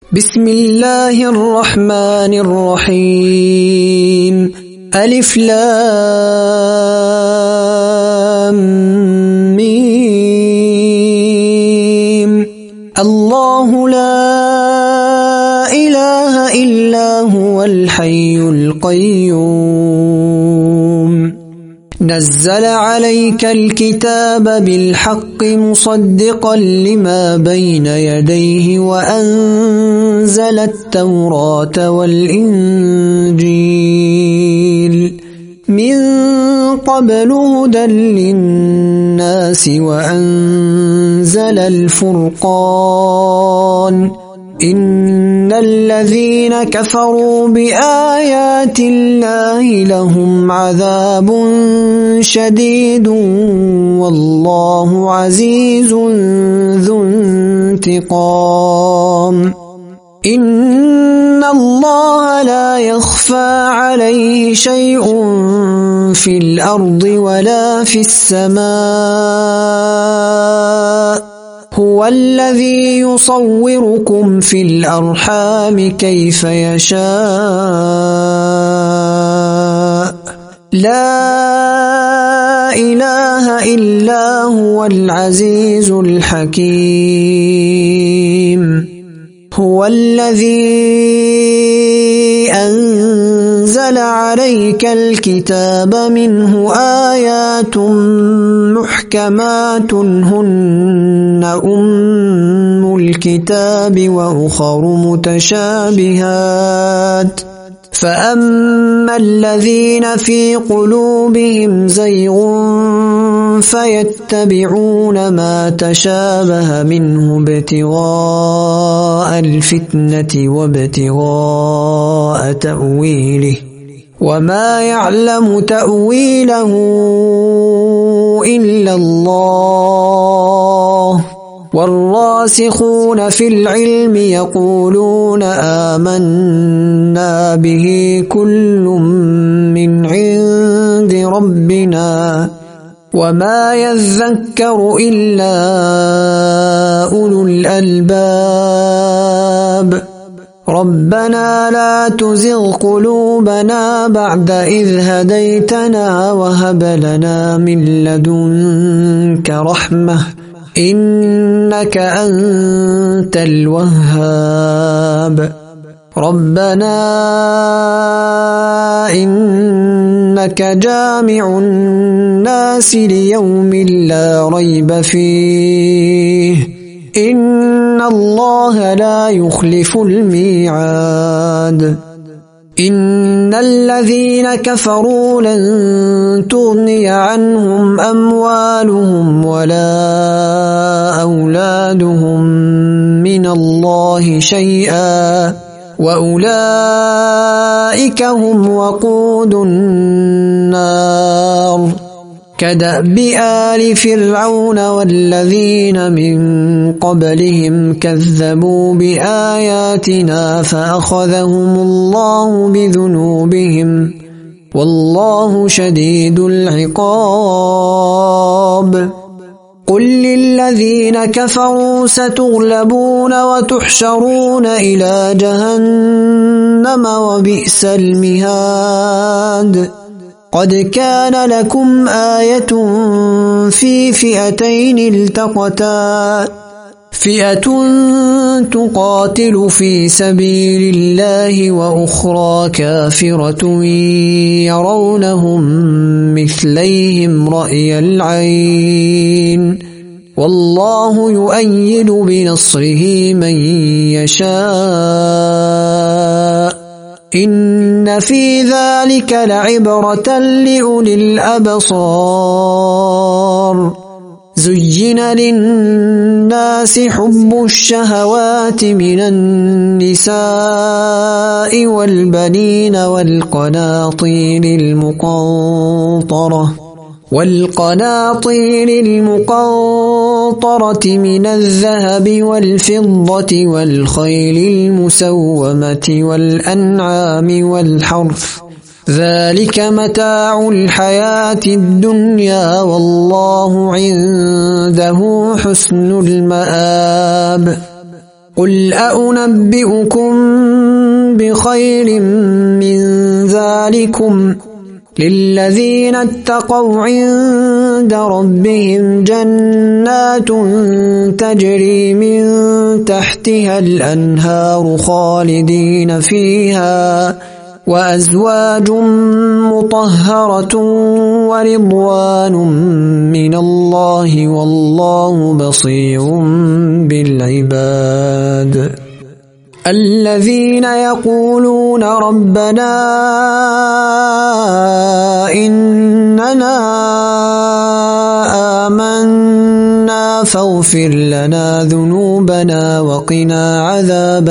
بسم الله الرحمن الرحيم ألف لام ميم الله لا إله إلا هو الحي القيوم نزل عليك الكتاب بالحق مصدقا لما بين يديه وأنزل التوراة والإنجيل من قبل هدى للناس وأنزل الفرقان إن الذين كفروا بآيات الله لهم عذاب شديد والله عزيز ذو انتقام إن الله لا يخفى عليه شيء في الأرض ولا في السماء هو الذي يصوركم في الأرحام كيف يشاء لا إله إلا هو العزيز الحكيم هو الذي أنزل عليك الكتاب منه آيات محكمات هن أم الكتاب وأخر متشابهات فأما الذين في قلوبهم زيغ فيتبعون ما تشابه منه ابتغاء الفتنة وابتغاء تأويله وما يعلم تأويله إلا الله والراسخون في العلم يقولون آمنا به كل من عند ربنا وما يذكر إلا أولو الألباب ربنا لا تزغ قلوبنا بعد إذ هديتنا وهب لنا من لدنك رحمة إنك أنت الوهاب ربنا إنك جامع الناس ليوم لا ريب فيه إن الله لا يخلف الميعاد إن الذين كفروا لن تغني عنهم أموالهم ولا أولادهم من الله شيئا وأولئك هم وقود النار كدأب آل فرعون والذين من قبلهم كذبوا بآياتنا فأخذهم الله بذنوبهم والله شديد العقاب قل للذين كفروا ستغلبون وتحشرون إلى جهنم وبئس المهاد قد كان لكم آية في فئتين التقتا فئة تقاتل في سبيل الله وأخرى كافرة يرونهم مثليهم رأي العين والله يؤيد بنصره من يشاء إن في ذلك لعبرة لأولي الأبصار زين للناس حب الشهوات من النساء والبنين والقناطير المقنطرة من الذهب والفضة والخيل المسومة والأنعام والحرث ذلك متاع الحياة الدنيا والله عنده حسن المآب قل أنبئكم بخير من ذلكم للذين اتقوا عند ربهم جنات تجري من تحتها الأنهار خالدين فيها وأزواج مطهرة ورضوان من الله والله بصير بالعباد الذين يقولون ربنا إننا آمنا فاغفر لنا ذنوبنا وقنا عذاب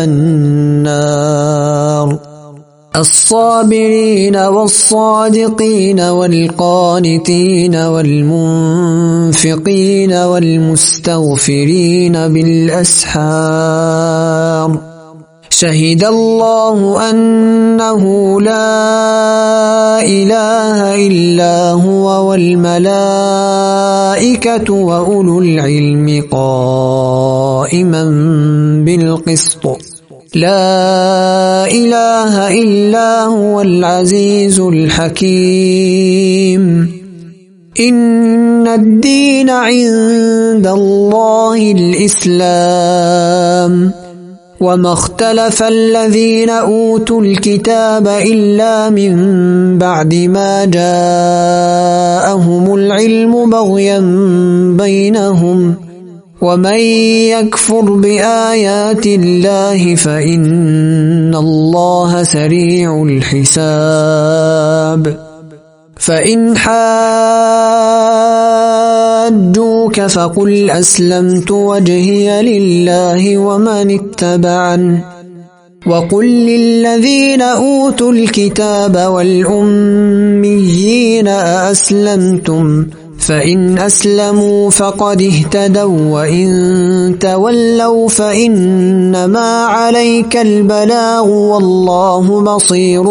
النار الصابرين والصادقين والقانتين والمنفقين والمستغفرين بالأسحار شهد الله أنه لا إله إلا هو والملائكة وأولو العلم قائما بالقسط لا إله إلا هو العزيز الحكيم إن الدين عند الله الإسلام وما اختلف الذين أوتوا الكتاب إلا من بعد ما جاءهم العلم بغيا بينهم ومن يكفر بآيات الله فإن الله سريع الحساب فإن حاجوك فقل أسلمت وجهي لله ومن اتبعن وقل للذين أوتوا الكتاب والأميين أأسلمتم فإن أسلموا فقد اهتدوا وإن تولوا فإنما عليك البلاغ والله بصير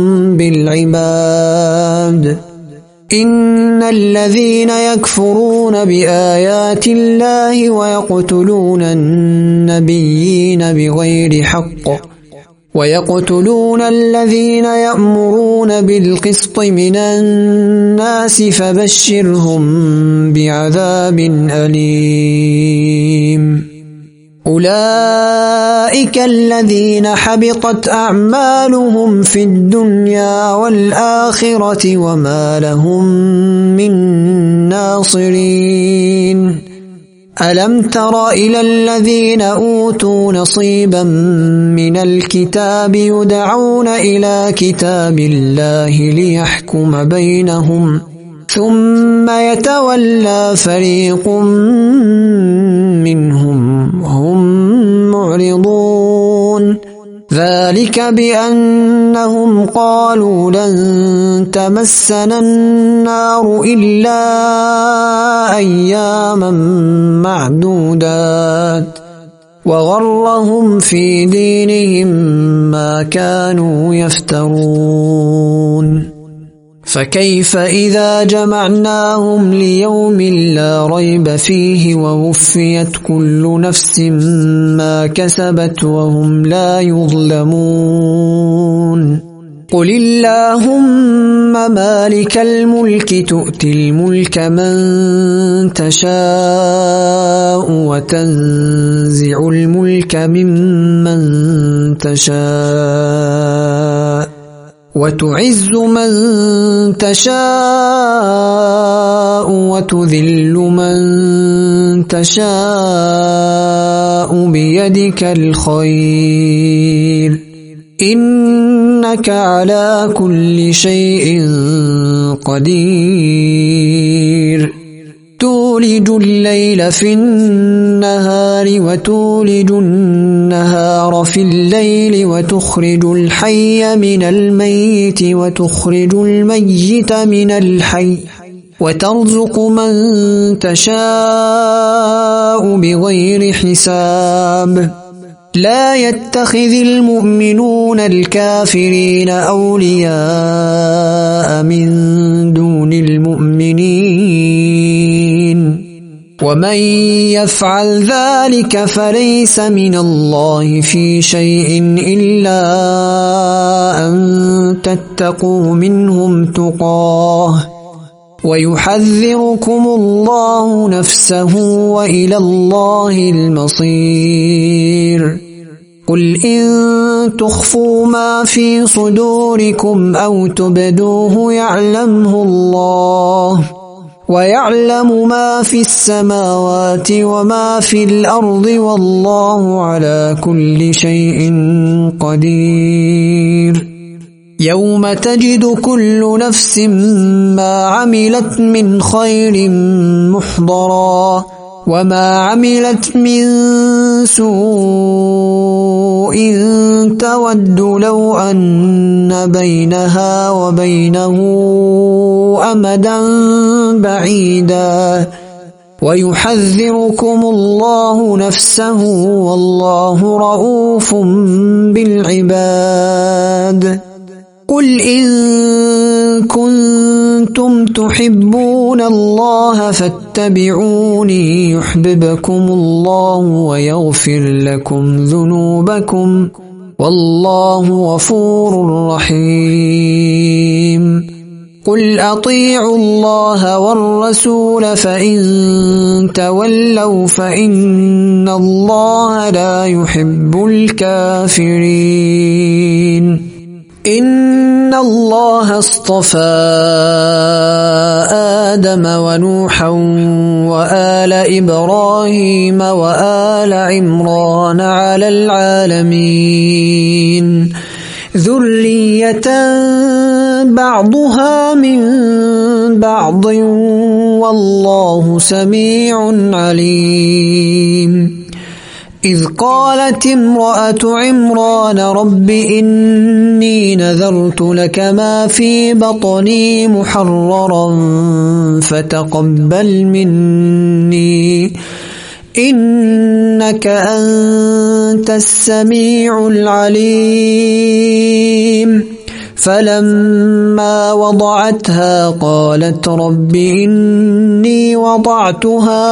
بالعباد إن الذين يكفرون بآيات الله ويقتلون النبيين بغير حق ويقتلون الذين يأمرون بالقسط من الناس فبشرهم بعذاب أليم أولئك الذين حبطت أعمالهم في الدنيا والآخرة وما لهم من ناصرين ألم تر إلى الذين أوتوا نصيبا من الكتاب يدعون إلى كتاب الله ليحكم بينهم ثم يتولى فريق منهم هم معرضون ذلك بأنهم قالوا لن تمسنا النار إلا أياما معدودات وغرهم في دينهم ما كانوا يفترون فكيف إذا جمعناهم ليوم لا ريب فيه ووفيت كل نفس ما كسبت وهم لا يظلمون قل اللهم مالك الملك تؤتي الملك من تشاء وتنزع الملك ممن تشاء وتعز من تشاء وتذل من تشاء بيدك الخير إنك على كل شيء قدير تولج الليل في النهار وتولج النهار في الليل وتخرج الحي من الميت وتخرج الميت من الحي وترزق من تشاء بغير حساب لا يتخذ المؤمنون الكافرين أولياء من دون المؤمنين ومن يفعل ذلك فليس من الله في شيء إلا أن تتقوا منهم تقاه ويحذركم الله نفسه وإلى الله المصير قل إن تخفوا ما في صدوركم أو تبدوه يعلمه الله ويعلم ما في السماوات وما في الأرض والله على كل شيء قدير يوم تجد كل نفس ما عملت من خير محضرا وما عملت من سوء تود لو أن بينها وبينه أمدا بعيدا ويحذركم الله نفسه والله رؤوف بالعباد قل إن كنتم تحبون الله فاتبعوني يحببكم الله ويغفر لكم ذنوبكم والله غفور رحيم قل أطيعوا الله والرسول فإن تولوا فإن الله لا يحب الكافرين إن الله اصطفى آدم ونوحا وآل إبراهيم وآل عمران على العالمين ذرية بعضها من بعض والله سميع عليم إذ قالت امرأة عمران رب إني نذرت لك ما في بطني محررا فتقبل مني إنك أنت السميع العليم فلما وضعتها قالت رب إني وضعتها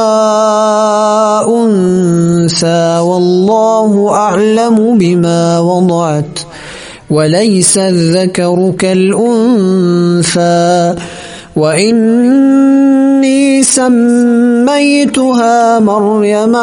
أنثى والله أعلم بما وضعت وليس الذكر كالأنثى وإني سميتها مريم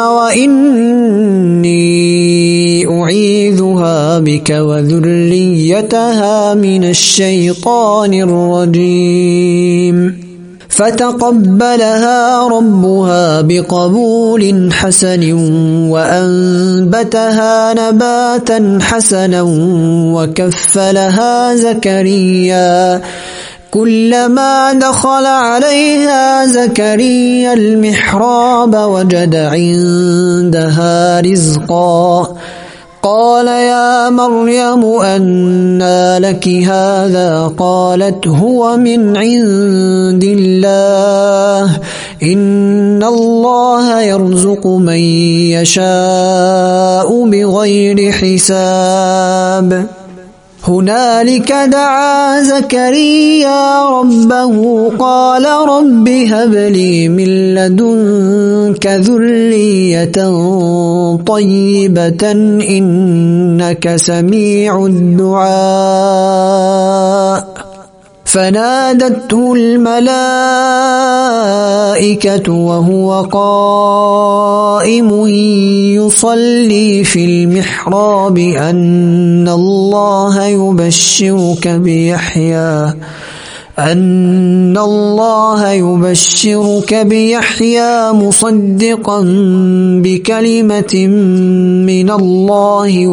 وإني أعيذها بك وذريتها من الشيطان الرجيم فتقبلها ربها بقبول حسن وأنبتها نباتا حسنا وكفلها زكريا كلما دخل عليها زكريا المحراب وجد عندها رزقا قال يا مريم أنى لك هذا قالت هو من عند الله إن الله يرزق من يشاء بغير حساب هنالك دعا زكريا ربه قال رب هب لي من لدنك ذرية طيبة إنك سميع الدعاء فنادته الملائكة وهو قائم يصلي في المحراب أن الله يبشرك بيحيى مصدقا بكلمة من الله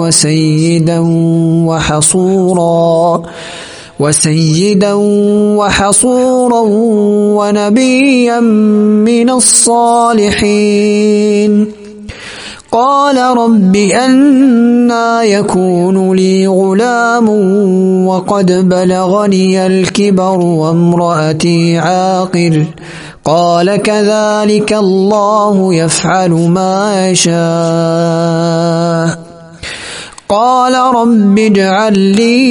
وسيدا وحصورا ونبيا من الصالحين قال رب أنى يكون لي غلام وقد بلغني الكبر وامرأتي عاقر قال كذلك الله يفعل ما يشاء قال رب اجعل لي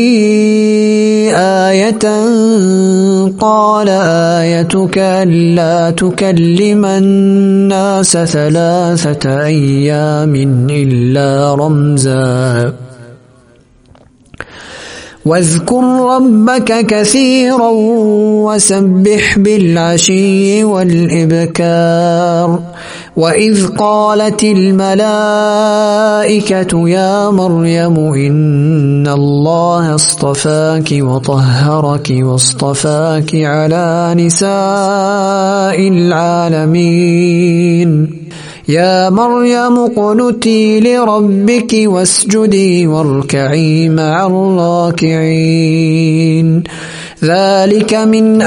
آية قال آيتك ألا تكلم الناس 3 أيام إلا رمزا واذكر ربك كثيرا وسبح بالعشي والإبكار وإذ قالت الملائكة يا مريم إن الله اصطفاك وطهرك واصطفاك على نساء العالمين يا مريم اقنتي لربك واسجدي واركعي مع الراكعين ذلك من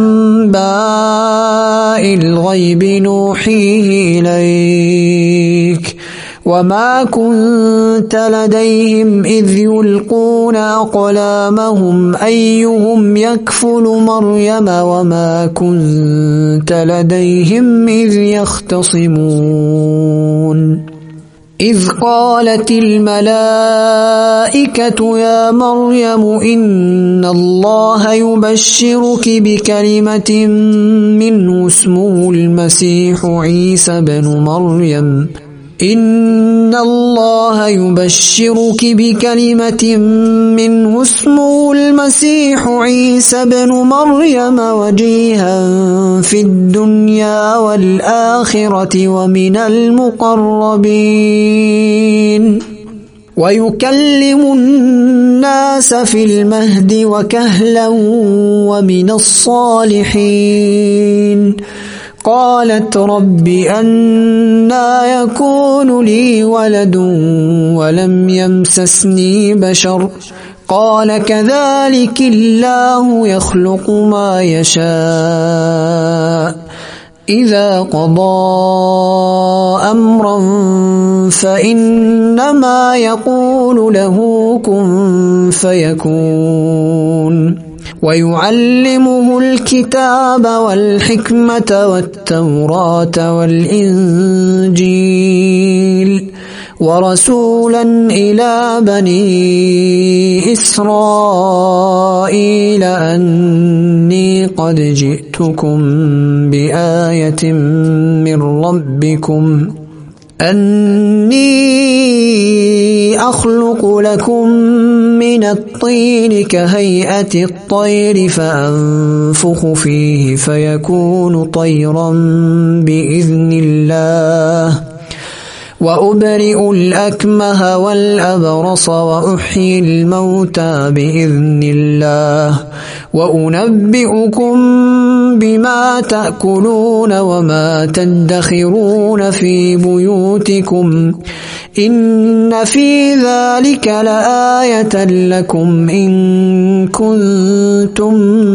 أنباء الغيب نوحيه إليك وما كنت لديهم إذ يلقون أقلامهم أيهم يكفل مريم وما كنت لديهم إذ يختصمون إذ قالت الملائكة يا مريم إن الله يبشرك بكلمة منه اسمه المسيح عيسى بن مريم إن الله يبشرك بكلمة منه اسمه المسيح عيسى بن مريم وجيها في الدنيا والآخرة ومن المقربين ويكلم الناس في المهد وكهلا ومن الصالحين قالت رب أنى يكون لي ولد ولم يمسسني بشر قال كذلك الله يخلق ما يشاء إذا قضى أمرا فإنما يقول له كن فيكون ويعلمه الكتاب والحكمة والتوراة والإنجيل ورسولا إلى بني إسرائيل أني قد جئتكم بآية من ربكم أني أخلق لكم من الطين كهيئة الطير فأنفخ فيه فيكون طيرا بإذن الله وأبرئ الأكمه والأبرص وأحيي الموتى بإذن الله وأنبئكم بما تأكلون وما تدخرون في بيوتكم إن في ذلك لآية لكم إن كنتم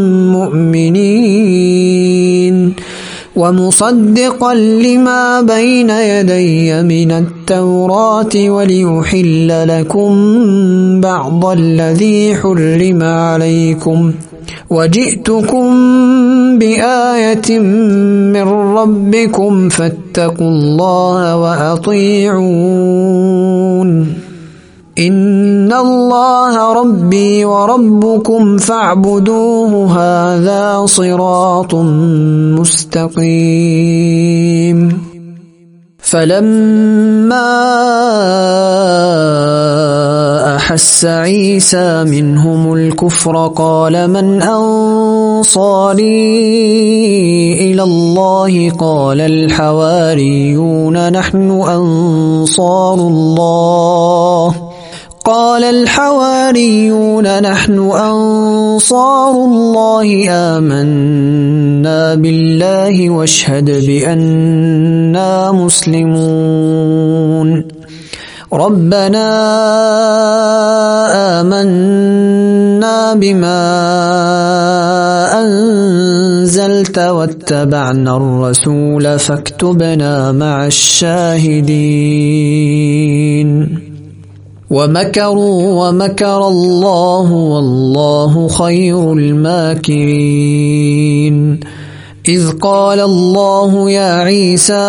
مؤمنين ومصدقا لما بين يدي من التوراة وليحل لكم بعض الذي حرم عليكم وجئتكم بآية من ربكم فاتقوا الله وأطيعون إن الله ربي وربكم فاعبدوه هذا صراط مستقيم فلما أحس عيسى منهم الكفر قال من أنصاري إلى الله قال الحواريون نحن أنصار الله آمنا بالله واشهد بأننا مسلمون ربنا آمنا بما أنزلت واتبعنا الرسول فاكتبنا مع الشاهدين ومكروا ومكر الله والله خير الماكرين إذ قال الله يا عيسى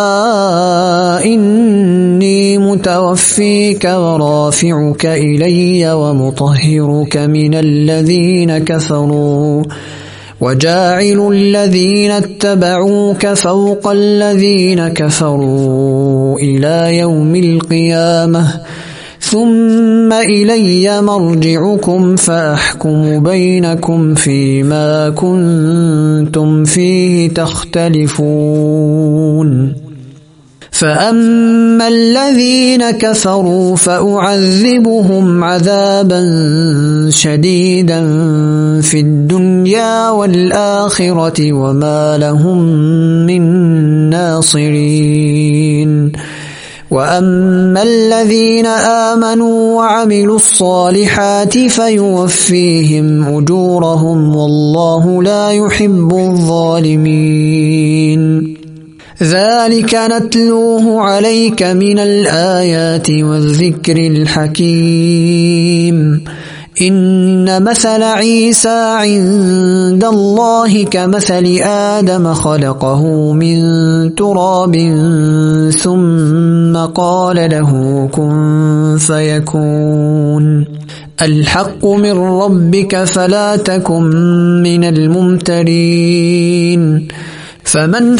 إني متوفيك ورافعك إلي ومطهرك من الذين كفروا وجاعل الذين اتبعوك فوق الذين كفروا إلى يوم القيامة ثم إلي مرجعكم فأحكم بينكم فيما كنتم فيه تختلفون فأما الذين كفروا فأعذبهم عذابا شديدا في الدنيا والآخرة وما لهم من ناصرين وأما الذين آمنوا وعملوا الصالحات فيوفيهم أجورهم والله لا يحب الظالمين ذلك نتلوه عليك من الآيات والذكر الحكيم إن مثل عيسى عند الله كمثل آدم خلقه من تراب ثم قال له كن فيكون الحق من ربك فلا تكن من الممترين فمن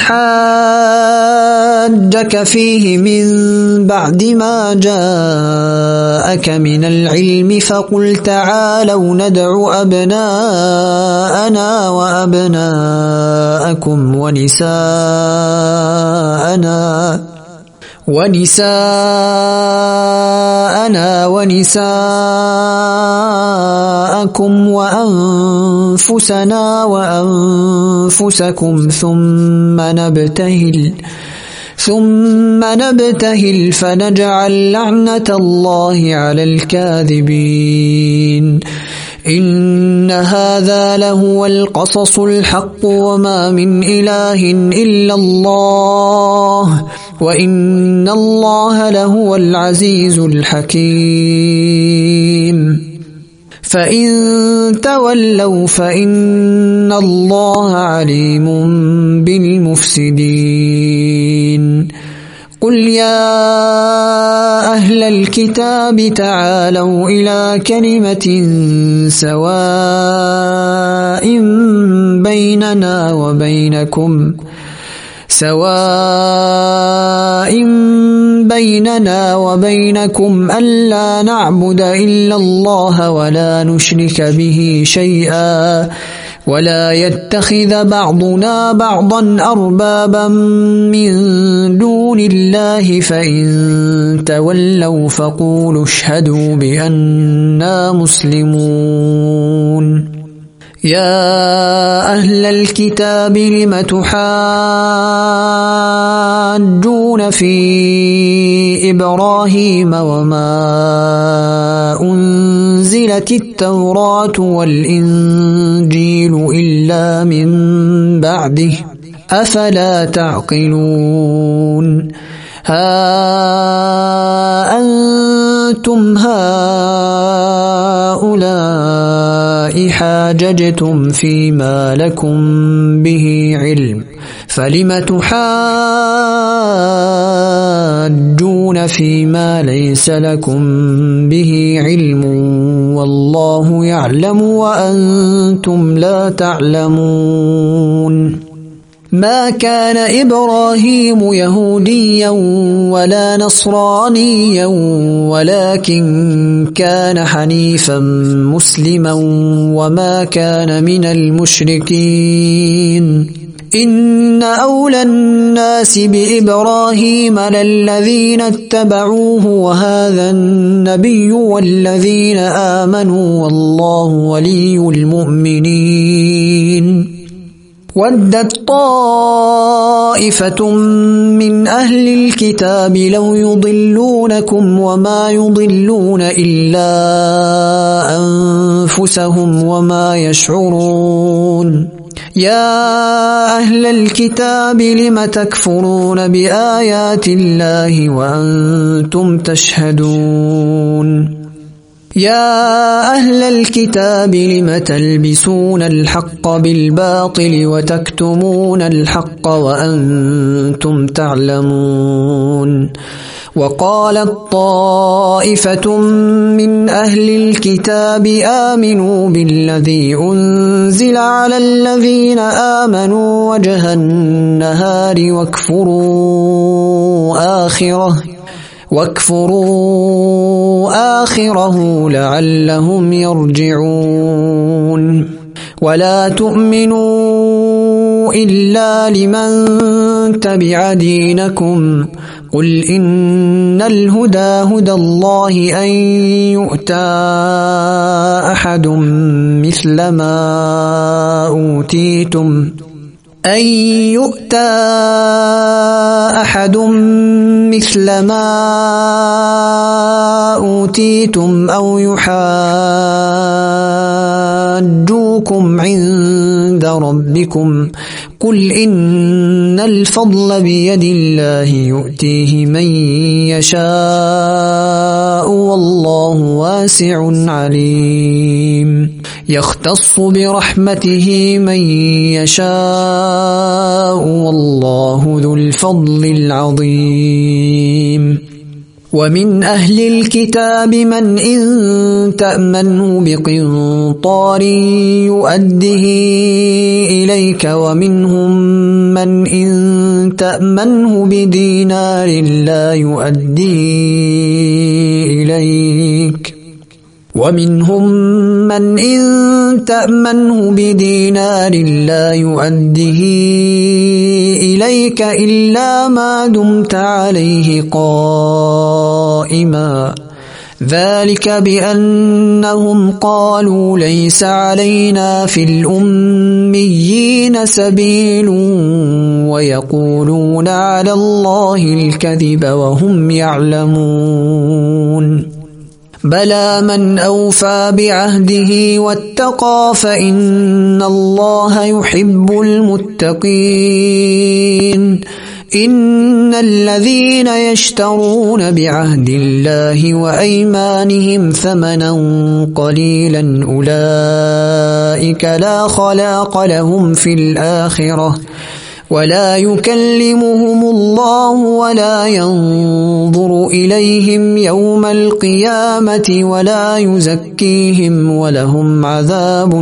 حاجك فيه من بعد ما جاءك من العلم فقل تعالوا ندع أبناءنا وأبناءكم ونساءنا ونساءكم وأنفسنا وأنفسكم ثم نبتهل فنجعل لعنة الله على الكاذبين إن هذا لهو القصص الحق وما من إله إلا الله وإن الله لهو العزيز الحكيم فإن تولوا فإن الله عليم بالمفسدين قل يا أهل الكتاب تعالوا إلى كلمة سواء بيننا وبينكم ألا نعبد إلا الله ولا نشرك به شيئا ولا يتخذ بعضنا بعضا أربابا من دون الله فإن تولوا فقولوا اشهدوا بأننا مسلمون يا أهل الكتاب لم تحاجون في إبراهيم وما أنزلت التوراة والإنجيل إلا من بعده أفلا تعقلون ها أنتم هؤلاء حاججتم فيما لكم به علم فلم تحاجون فيما ليس لكم به علم والله يعلم وأنتم لا تعلمون ما كان إبراهيم يهوديا ولا نصرانيا ولكن كان حنيفا مسلما وما كان من المشركين إن أولى الناس بإبراهيم للذين اتبعوه وهذا النبي والذين آمنوا والله ولي المؤمنين ودت طائفة من أهل الكتاب لو يضلونكم وما يضلون إلا أنفسهم وما يشعرون يا أهل الكتاب لم تكفرون بآيات الله وأنتم تشهدون يا أهل الكتاب لم تلبسون الحق بالباطل وتكتمون الحق وأنتم تعلمون وقالت طائفة من أهل الكتاب آمنوا بالذي أنزل على الذين آمنوا وجه النهار واكفروا آخره لعلهم يرجعون ولا تؤمنوا إلا لمن تبع دينكم قل إن الهدى هدى الله أن يؤتى أحد مثل ما أوتيتم أو يحاجوكم عند ربكم قل إن الفضل بيد الله يؤتيه من يشاء والله واسع عليم يختص برحمته من يشاء والله ذو الفضل العظيم ومن أهل الكتاب من إن تأمنه بقنطار يؤده إليك ومنهم من إن تأمنه بدينار لا يؤديه إليك ومنهم من إن تأمنه بدينار لا يؤديه إليك إلا ما دمت عليه قائما ذلك بأنهم قالوا ليس علينا في الأميين سبيل ويقولون على الله الكذب وهم يعلمون بلى من أوفى بعهده واتقى فإن الله يحب المتقين إن الذين يشترون بعهد الله وأيمانهم ثمنا قليلا أولئك لا خلاق لهم في الآخرة ولا يكلمهم الله ولا ينظر إليهم يوم القيامة ولا يزكيهم ولهم عذاب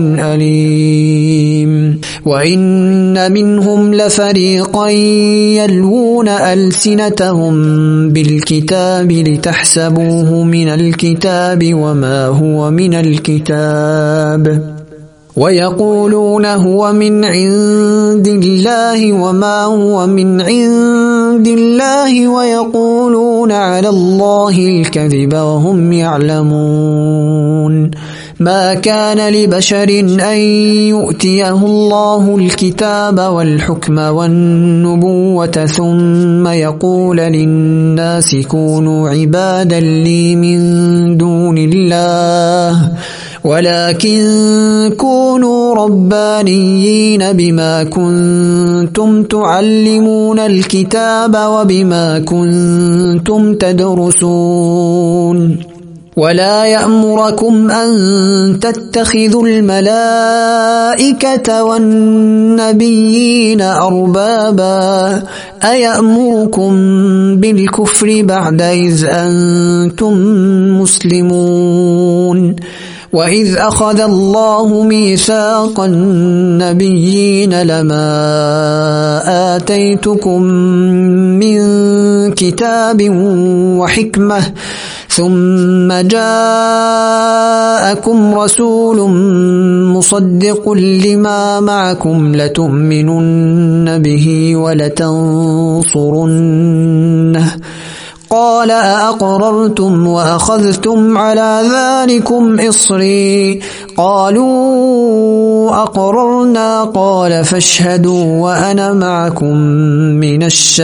أليم وإن منهم لفريقا يلوون ألسنتهم بالكتاب لتحسبوه من الكتاب وما هو من الكتاب ويقولون هو من عند الله وما هو من عند الله ويقولون على الله الكذب وهم يعلمون ما كان لبشر أن يؤتيه الله الكتاب والحكم والنبوة ثم يقول للناس كونوا عبادا لي من دون الله ولكن كونوا ربانيين بما كنتم تعلمون الكتاب وبما كنتم تدرسون ولا يأمركم أن تتخذوا الملائكة والنبيين أربابا أيأمركم بالكفر بعد إذ أنتم مسلمون وإذ أخذ الله ميثاق النبيين لما آتيتكم من كتاب وحكمة ثم جاءكم رسول مصدق لما معكم لتؤمنن به ولتنصرنه قال أأقررتم وأخذتم على ذلكم إصري قالوا أقررنا قال فاشهدوا وأنا معكم من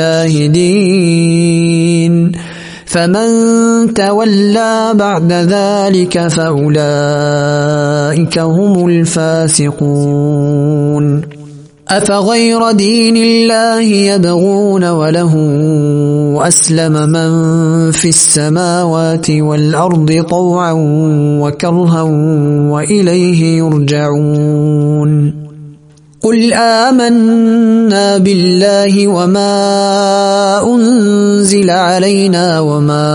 الشاهدين فمن تولى بعد ذلك فأولئك هم الفاسقون أفغير دين الله يبغون وله أسلم من في السماوات والأرض طوعا وكرها وإليه يرجعون قل آمنا بالله وما أنزل علينا وما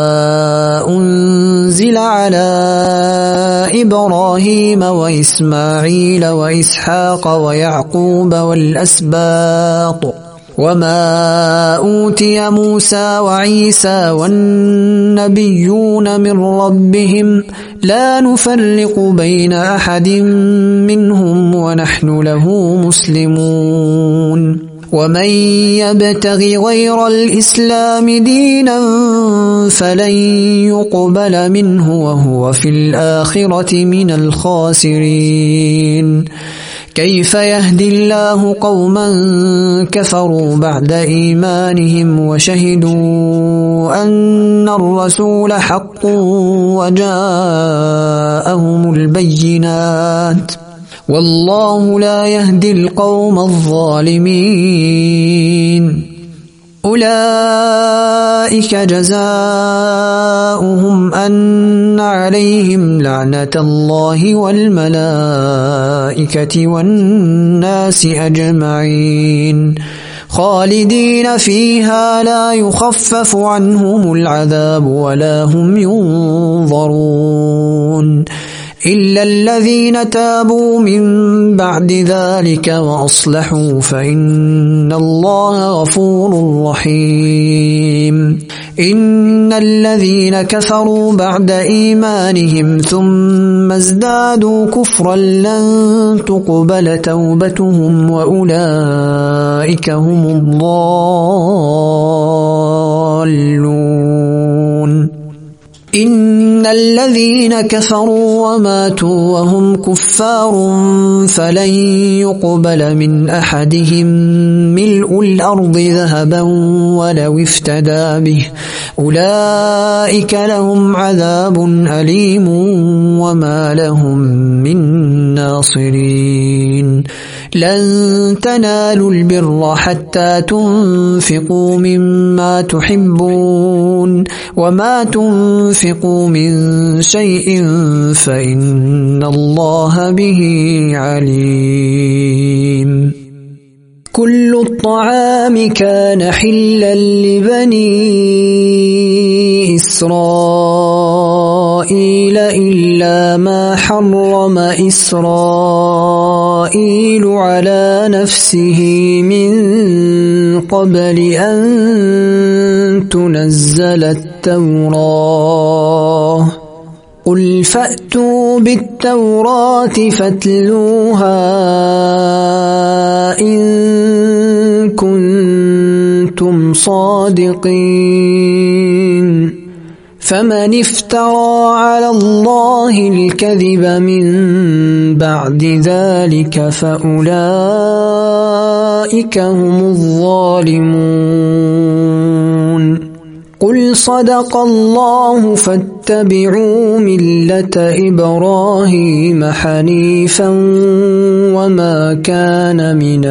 أنزل على إبراهيم وإسماعيل وإسحاق ويعقوب والأسباط وما أوتي موسى وعيسى والنبيون من ربهم لا نفرق بين أحد منهم ونحن له مسلمون ومن يبتغ غير الإسلام دينا فلن يقبل منه وهو في الآخرة من الخاسرين كيف يهدي الله قوما كفروا بعد إيمانهم وشهدوا أن الرسول حق وجاءهم البينات والله لا يهدي القوم الظالمين أولئك جزاؤهم أن عليهم لعنة الله والملائكة والناس أجمعين خالدين فيها لا يخفف عنهم العذاب ولا هم ينظرون إلا الذين تابوا من بعد ذلك وأصلحوا فإن الله غفور رحيم إن الذين كفروا بعد إيمانهم ثم ازدادوا كفرا لن تقبل توبتهم وأولئك هم الضالون إن الذين كفروا وماتوا وهم كفار فلن يقبل من أحدهم ملء الأرض ذهبا ولو افتدى به أولئك لهم عذاب أليم وما لهم من ناصرين لن تنالوا البر حتى تنفقوا مما تحبون وما تنفقوا من شيء فإن الله به عليم كل الطعام كان حلا لبني إسرائيل إلا ما حرم إسرائيل على نفسه من قبل أن تنزل التوراة قل فأتوا بالتوراة فاتلوها إن كنتم صادقين فمن افترى على الله الكذب من بعد ذلك فأولئك هم الظالمون قل صدق الله فاتبعوا ملة إبراهيم حنيفا وما كان من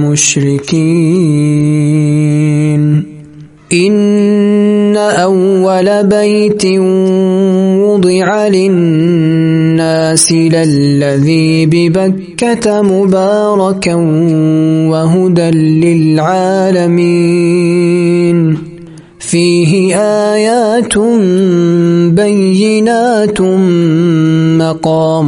المشركين إن أول بيت وضع للناس للذي ببكة مباركا وهدى للعالمين فيه آيات بينات مقام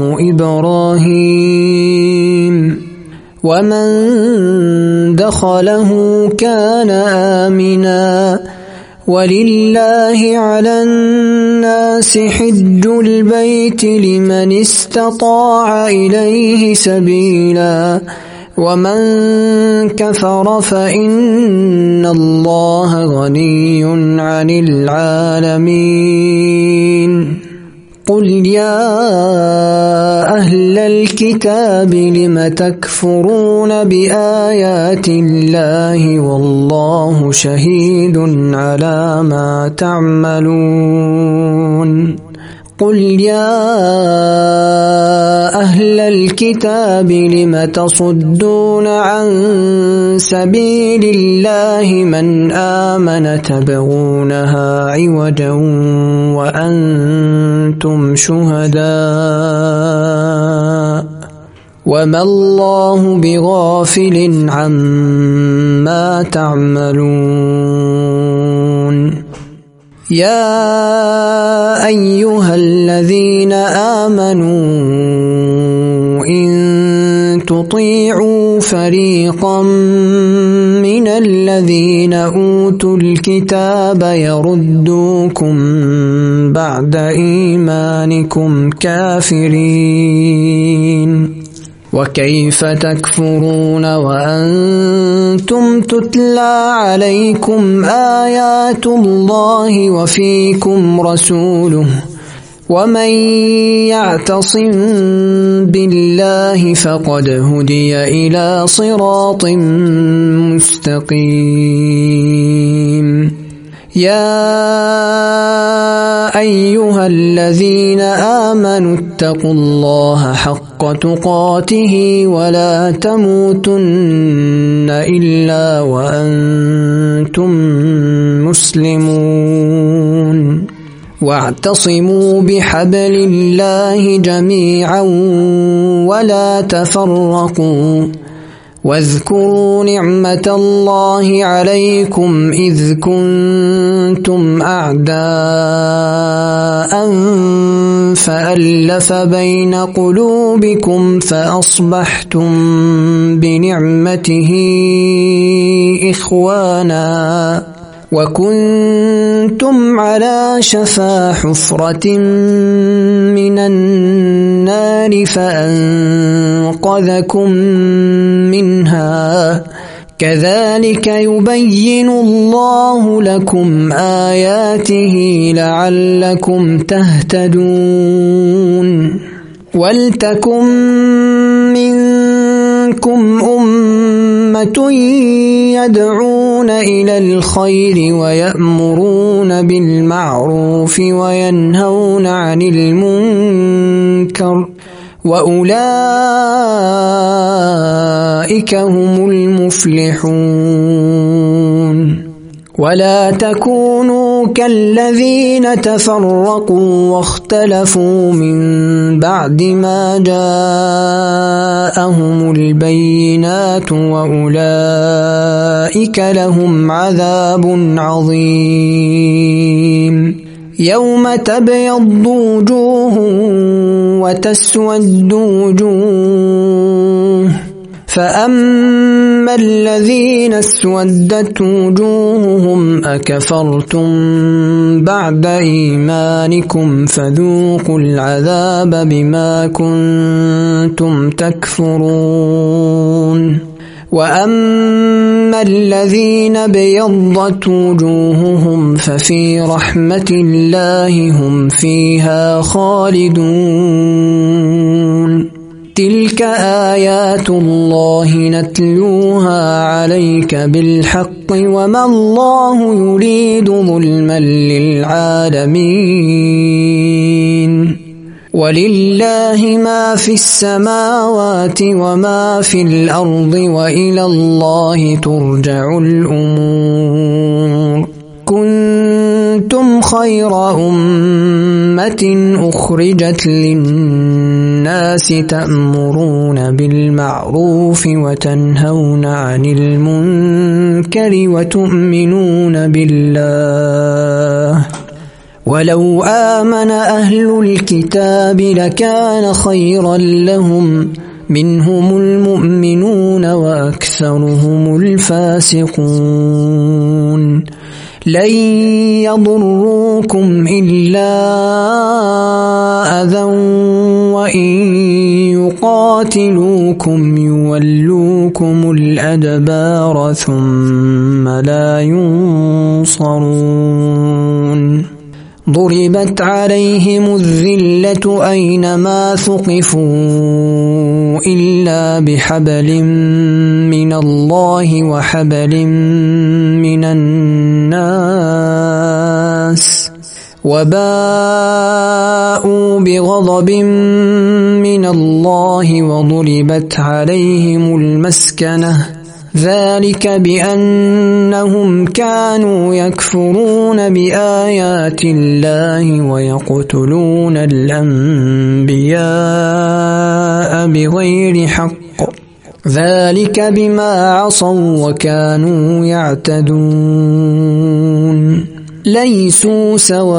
إبراهيم ومن دخله كان آمنا ولله على الناس حج البيت لمن استطاع إليه سبيلا ومن كفر فإن الله غني عن العالمين قل يا أهل الكتاب لم تكفرون بآيات الله والله شهيد على ما تعملون قل يا أهل الكتاب لم تصدون عن سبيل الله من آمن تبغونها عوجا وأنتم شهداء وما الله بغافل عما تعملون يا أيها الذين آمنوا إن تطيعوا فريقا من الذين أوتوا الكتاب يردوكم بعد إيمانكم كافرين وكيف تكفرون وأنتم تتلى عليكم آيات الله وفيكم رسوله ومن يعتصم بالله فقد هدي إلى صراط مستقيم يا أيها الذين آمنوا اتقوا الله حق تقاته ولا تموتن إلا وأنتم مسلمون واعتصموا بحبل الله جميعا ولا تفرقوا واذكروا نعمة الله عليكم إذ كنتم أعداء فألف بين قلوبكم فأصبحتم بنعمته إخوانا وكنتم على شفا حفرة من النار فأنقذكم منها كذلك يبين الله لكم آياته لعلكم تهتدون ولتكن منكم أمة يدعون إلى الخير ويأمرون بالمعروف وينهون عن المنكر وأولئك هم المفلحون ولا تكونوا كالذين تفرقوا واختلفوا من بعد ما جاءهم البينات وأولئك لهم عذاب عظيم يوم تبيض وجوه وتسود وجوه فأما الذين اسودت وجوههم أكفرتم بعد إيمانكم فذوقوا العذاب بما كنتم تكفرون وأما الذين بيضت وجوههم ففي رحمة الله هم فيها خالدون تلك آيات الله نتلوها عليك بالحق وما الله يريد ظلما للعالمين ولله ما في السماوات وما في الأرض وإلى الله ترجع الأمور كنتم خير أمة أخرجت للناس تأمرون بالمعروف وتنهون عن المنكر وتؤمنون بالله ولو آمن أهل الكتاب لكان خيرا لهم منهم المؤمنون وأكثرهم الفاسقون لن يضروكم إلا أذى وإن يقاتلوكم يولوكم الأدبار ثم لا ينصرون ضربت عليهم الذلة أينما ثقفوا إلا بحبل من الله وحبل من الناس وباءوا بغضب من الله وضربت عليهم المسكنة ذلك بأنهم كانوا يكفرون بآيات الله ويقتلون الأنبياء بغير حق ذلك بما عصوا وكانوا يعتدون ليسوا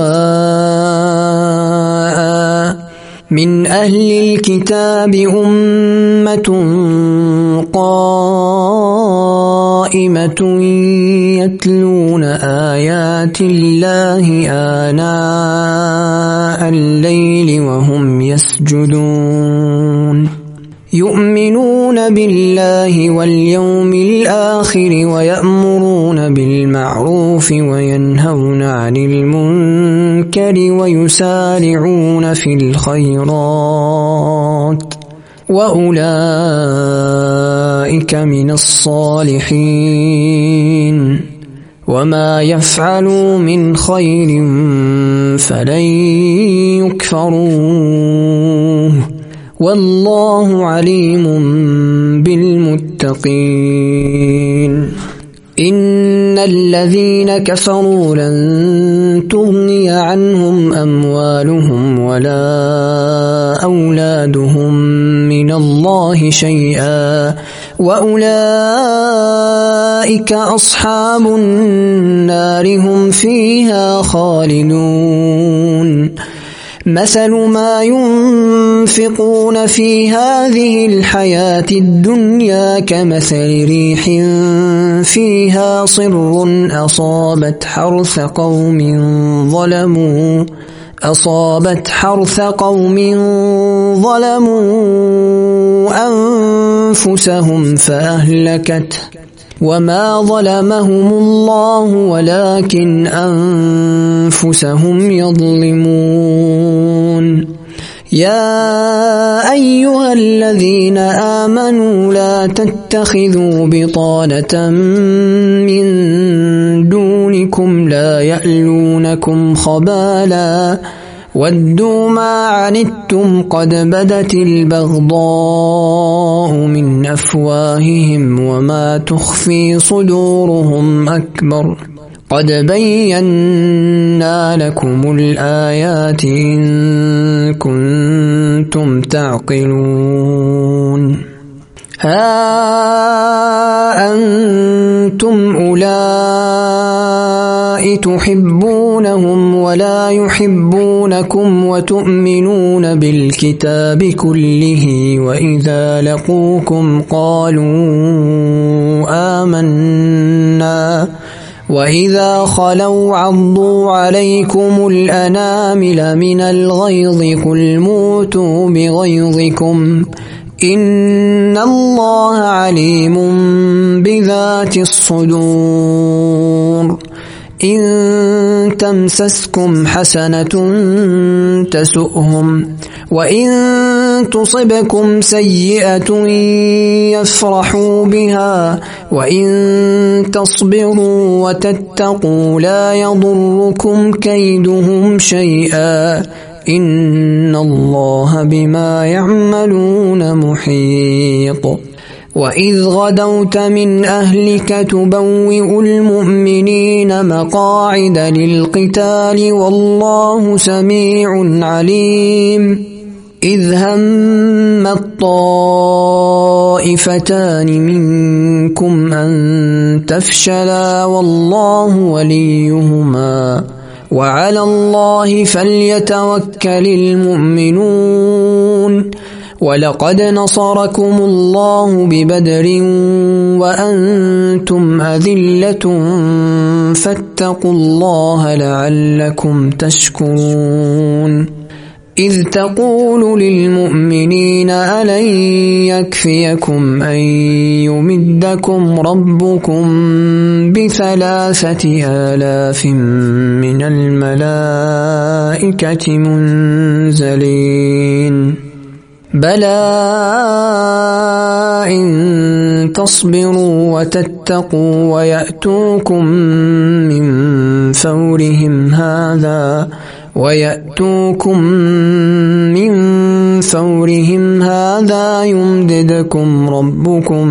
سواء من أهل الكتاب أمة قائمة يتلون آيات الله آناء الليل وهم يسجدون يؤمنون بالله واليوم الآخر ويأمرون بالمعروف وينهون عن المنكر ويسارعون في الخيرات وأولئك من الصالحين وما يفعلوا من خير فلن يكفروه والله عليم بالمتقين إن الذين كفروا لن تغني عنهم أموالهم ولا أولادهم من الله شيئا وأولئك أصحاب النار هم فيها خالدون مثل ما ينفقون في هذه الحياة الدنيا كمثل ريح فيها صر أصابت حرث قوم ظلموا أنفسهم فأهلكته وما ظلمهم الله ولكن أنفسهم يظلمون يا أيها الذين آمنوا لا تتخذوا بطانة من دونكم لا يألونكم خبالا ودوا ما عنتم قد بدت البغضاء من أفواههم وما تخفي صدورهم أكبر قد بينا لكم الآيات إن كنتم تعقلون ها أنتم أولئك تحبونهم ولا يحبونكم وتؤمنون بالكتاب كله وإذا لقوكم قالوا آمنا وإذا خلوا عضوا عليكم الأنامل من الغيظ قل موتوا بغيظكم إن الله عليم بذات الصدور إن تمسسكم حسنة تسؤهم وإن تصبكم سيئة يفرحوا بها وإن تصبروا وتتقوا لا يضركم كيدهم شيئا إن الله بما يعملون محيط وإذ غدوت من أهلك تبوئ المؤمنين مقاعد للقتال والله سميع عليم إذ هم الطائفتان منكم أن تفشلا والله وليهما وعلى الله فليتوكل المؤمنون ولقد نصركم الله ببدر وأنتم أذلة فاتقوا الله لعلكم تشكرون إذ تقول للمؤمنين ألن يكفيكم أن يمدكم ربكم ب3,000 من الملائكة منزلين بلى إن تصبروا وتتقوا ويأتوكم من فورهم هذا ويأتوكم من فورهم هذا يمددكم ربكم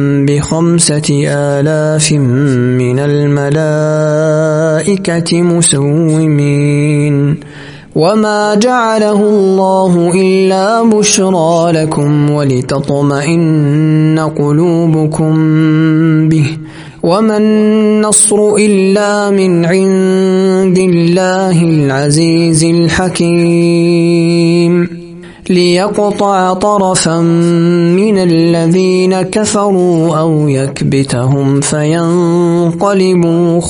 ب5,000 من الملائكة مسومين وما جعله الله إلا بشرى لكم ولتطمئن قلوبكم به وما النصر إلا من عند الله العزيز الحكيم ليقطع طرفا من الذين كفروا أو يكبتهم فينقلبوا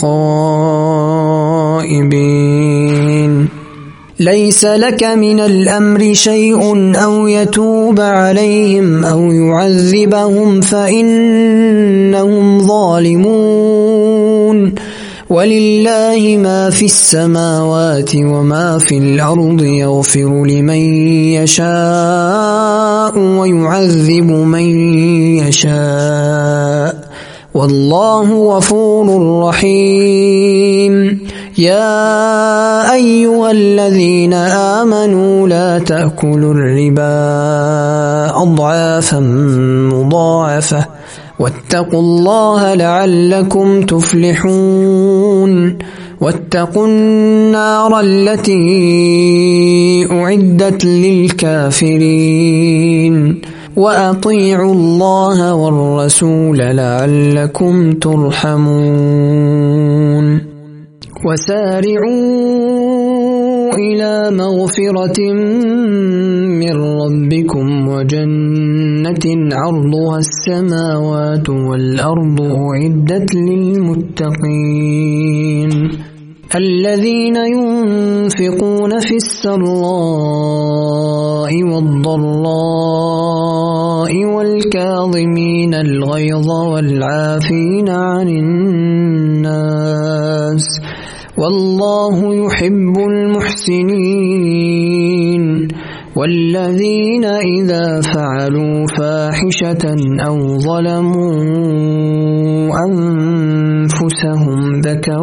خائبين ليس لك من الأمر شيء أو يتوب عليهم أو يعذبهم فإنهم ظالمون ولله ما في السماوات وما في الأرض يغفر لمن يشاء ويعذب من يشاء والله غفور رحيم يا أيها الذين آمنوا لا تأكلوا الربا أضعافا مضاعفة واتقوا الله لعلكم تفلحون واتقوا النار التي أعدت للكافرين وأطيعوا الله والرسول لعلكم ترحمون وسارعوا إلى مغفرة من ربكم وجنة عرضها السماوات والأرض أعدت للمتقين الذين ينفقون في السراء والضراء والكاظمين الغيظ والعافين عن الناس والله يحب المحسنين والذين إذا فعلوا فاحشة أو ظلموا أنفسهم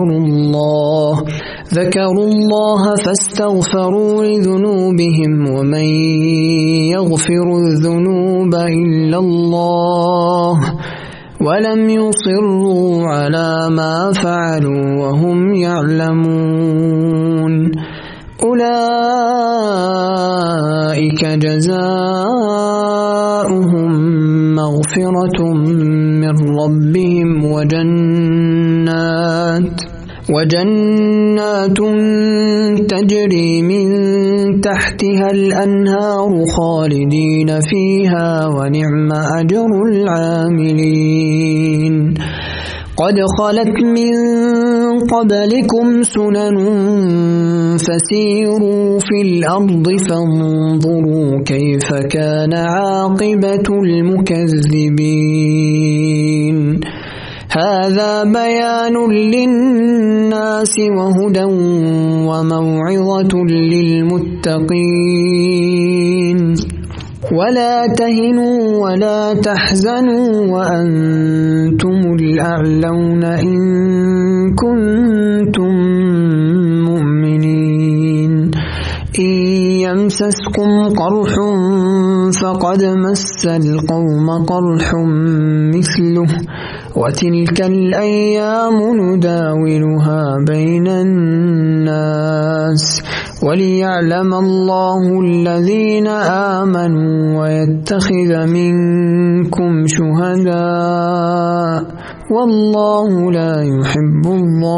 ذكروا الله فاستغفروا لذنوبهم ومن يغفر الذنوب إلا الله ولم يصروا على ما فعلوا وهم يعلمون أولئك جزاؤهم مغفرة من ربهم وجنات تجري من تحتها الأنهار خالدين فيها ونعم أجر العاملين قد خلت من قبلكم سنن فسيروا في الأرض فانظروا كيف كان عاقبة المكذبين هذا بيان للناس وهدى وموعظة للمتقين ولا تهنوا ولا تحزنوا وأنتم الأعلون إن كنتم مؤمنين إن يمسسكم قرح فقد مس القوم قرح مثله وتلك الأيام نداولها بين الناس وليعلم الله الذين آمنوا ويتخذ منكم شهداء والله لا يحب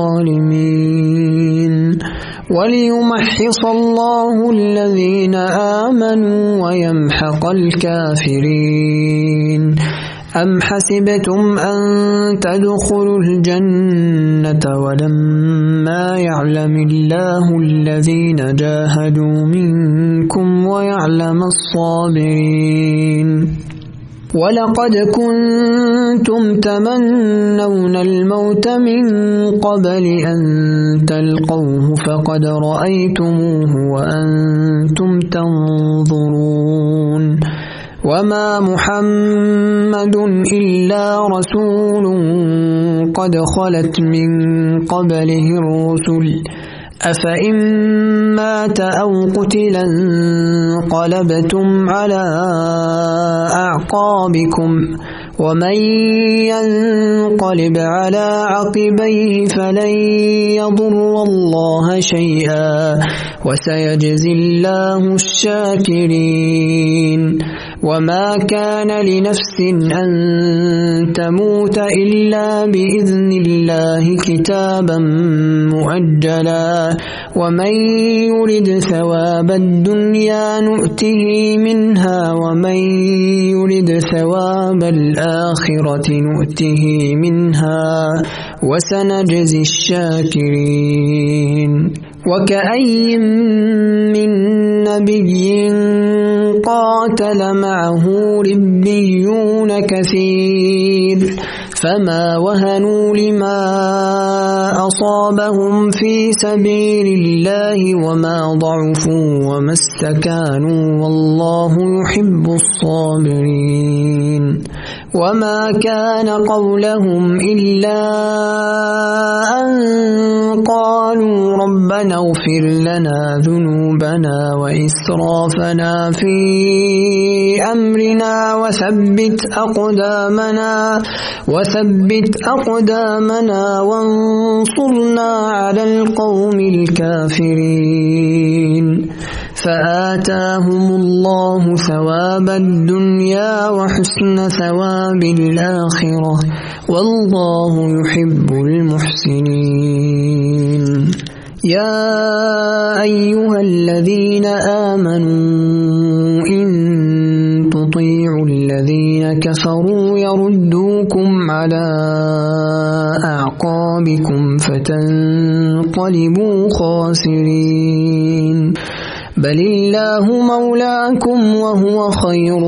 الظالمين وليمحص الله الذين آمنوا ويمحق الكافرين أم حسبتم أن تدخلوا الجنة ولما يعلم الله الذين جاهدوا منكم ويعلم الصابرين ولقد كنتم تمنون الموت من قبل أن تلقوه فقد رأيتموه وأنتم تنظرون وما محمد إلا رسول قد خلت من قبله الرسل أفإن مات أو قتلا انقلبتم على أعقابكم ومن ينقلب على عقبيه فلن يضر الله شيئا وسيجزي الله الشاكرين وما كان لنفس أن تموت إلا بإذن الله كتابا مؤجلا ومن يرد ثواب الدنيا نؤته منها ومن يرد ثواب الآخرة نؤته منها وسنجزي الشاكرين وكأي من نبي قاتل معه ربيون كثير فما وهنوا لما أصابهم في سبيل الله وما ضعفوا وما استكانوا والله يحب الصابرين وما كان قولهم إلا أن قالوا ربنا اغفر لنا ذنوبنا وإسرافنا في أمرنا وثبت أقدامنا وانصرنا على القوم الكافرين فآتاهم الله ثواب الدنيا وحسن ثواب الآخرة والله يحب المحسنين يا أيها الذين آمنوا إن تطيعوا الذين كفروا يردوكم على أعقابكم فتنقلبوا خاسرين بل الله مولاكم وهو خير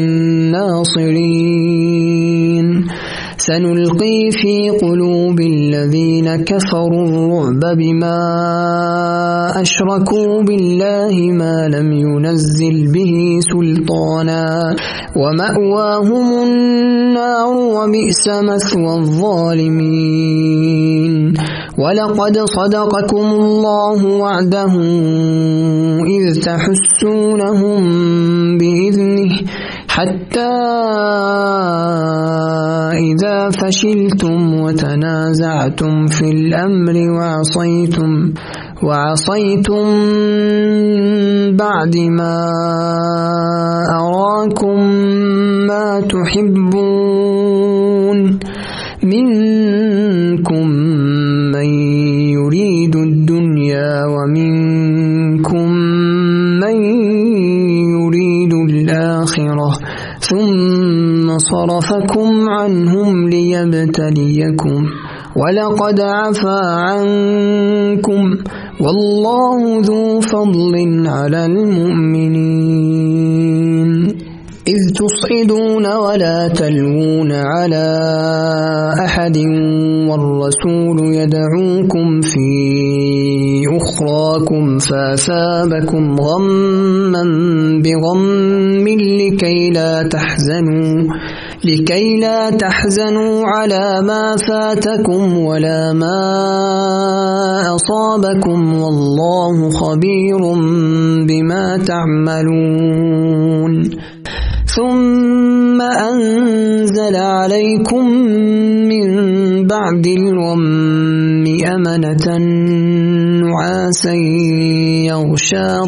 الناصرين سنلقي في قلوب الذين كفروا الرعب بما أشركوا بالله ما لم ينزل به سلطانا ومأواهم النار وبئس مثوى الظالمين ولقد صدقكم الله وعده إذ تحسونهم بإذنه حتى إذا فشلتم وتنازعتم في الأمر وعصيتم بعد ما أراكم ما تحبون منكم من يريد الدنيا ومنكم من يريد الآخرة ثم صرفكم عنهم ليبتليكم ولقد عفا عنكم والله ذو فضل على المؤمنين إذ تصعدون ولا تلوون على أحد والرسول يدعوكم في أخراكم فأثابكم غما بغم لكي لا تحزنوا على ما فاتكم ولا ما أصابكم والله خبير بما تعملون ثم أنزل عليكم من بعد الغم أمنة نعاسا يغشى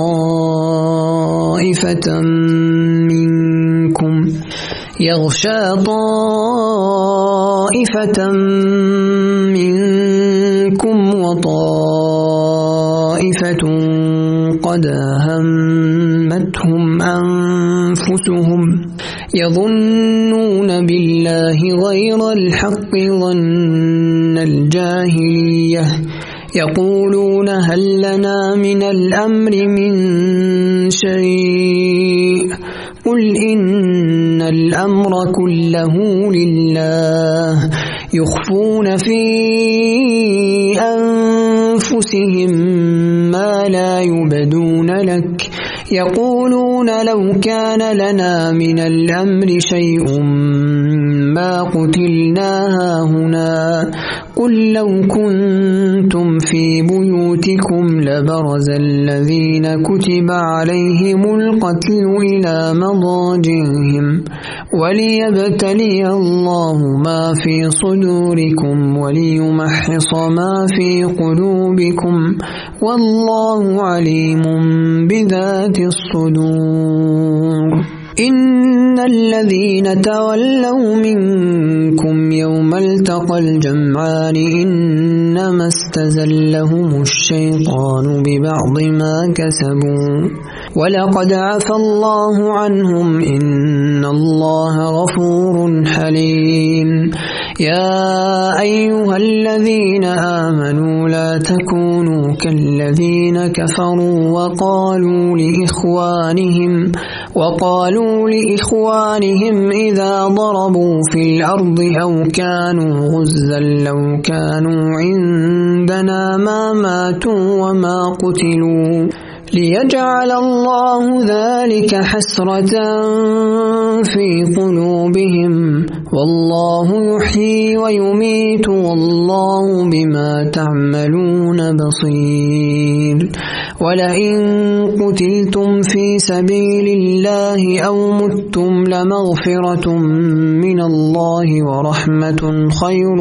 طائفة منكم وطائفة قد همتهم أنفسهم يظنون بالله غير الحق ظن الجاهلية يقولون هل لنا من الأمر من شيء قل إن الأمر كله لله يخفون في أنفسهم ما لا يبدون لك يقولون لو كان لنا من الأمر شيء ما قتلنا هاهنا قل لو كنتم في بيوتكم لبرز الذين كتب عليهم القتل إلى مضاجعهم وليبتلي الله ما في صدوركم وليمحص ما في قلوبكم والله عليم بذات الصدور. إن الذين تولوا منكم يوم التقى الجمعان إنما استزلهم الشيطان ببعض ما كسبوا ولقد عفى الله عنهم إن الله غفور حليم. يا أيها الذين آمنوا لا تكونوا كالذين كفروا وقالوا لإخوانهم إذا ضربوا في الأرض أو كانوا غزا لو كانوا عندنا ما ماتوا وما قتلوا ليجعل الله ذلك حسرة في قلوبهم والله يحيي ويميت والله بما تعملون بصير. ولئن قتلتم في سبيل الله أو متم لمغفرة من الله ورحمة خير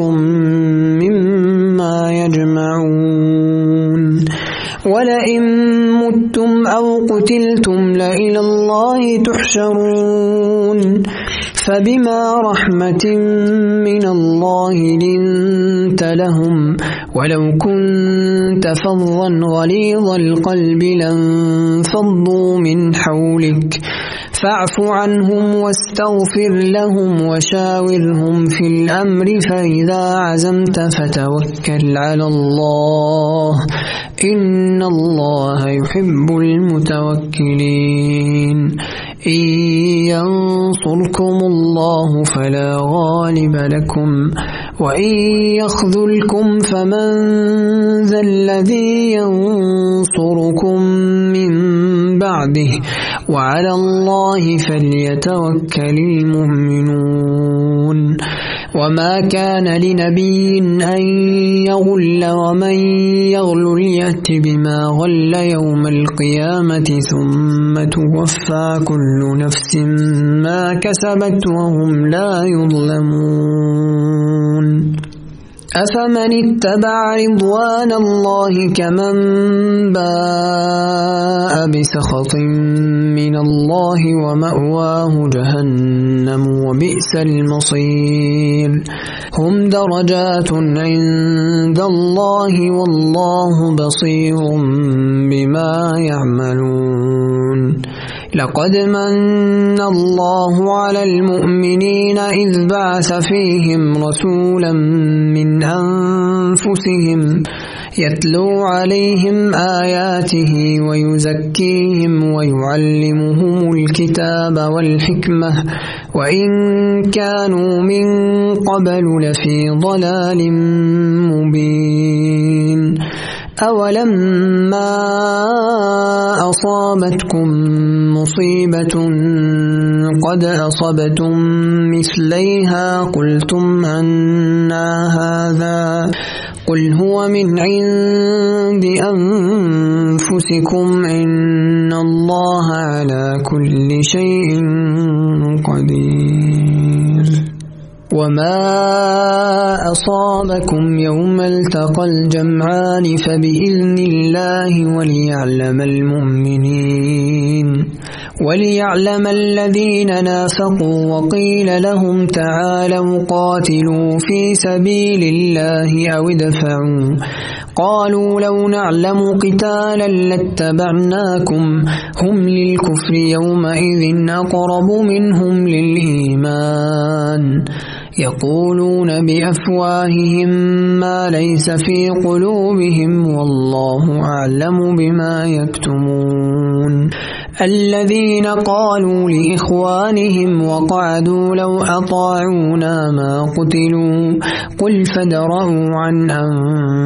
مما يجمعون. ولئن متم أو قتلتم لإلى الله تحشرون. فبما رحمة من الله لنت لهم ولو كنت فظا غليظ القلب لانفضوا من حولك فاعف عنهم واستغفر لهم وشاورهم في الأمر فإذا عزمت فتوكل على الله إن الله يحب المتوكلين. إن ينصركم الله فلا غالب لكم وإن يخذلكم فمن ذا الذي ينصركم من بعده وعلى الله فليتوكل المؤمنون. وما كان لنبي أن يغل ومن يغل يأت بما غل يوم القيامة ثم توفى كل نفس ما كسبت وهم لا يظلمون. أفمن اتبع رضوان الله كمن باء بسخط من الله ومأواه جهنم وبئس المصير. هم درجات عند الله والله بصير بما يعملون. لقد من الله على المؤمنين إذ بعث فيهم رسولا من أنفسهم يتلو عليهم آياته ويزكيهم ويعلمهم الكتاب والحكمة وإن كانوا من قبل لفي ضلال مبين. أولما أصابتكم مصيبة قد أصبتم مثليها قلتم أنى هذا قل هو من عند أنفسكم إن الله على كل شيء قدير. وما أصابكم يوم التقى الجمعان فبإذن الله وليعلم الذين نافقوا وقيل لهم تعالوا قاتلوا في سبيل الله أو ادفعوا قالوا لو نعلم قتالا لاتبعناكم هم للكفر يومئذ أقرب منهم للإيمان يقولون بأفواههم ما ليس في قلوبهم والله أعلم بما يكتمون. الذين قالوا لإخوانهم وقعدوا لو أطاعونا ما قتلوا قل فادرءوا عن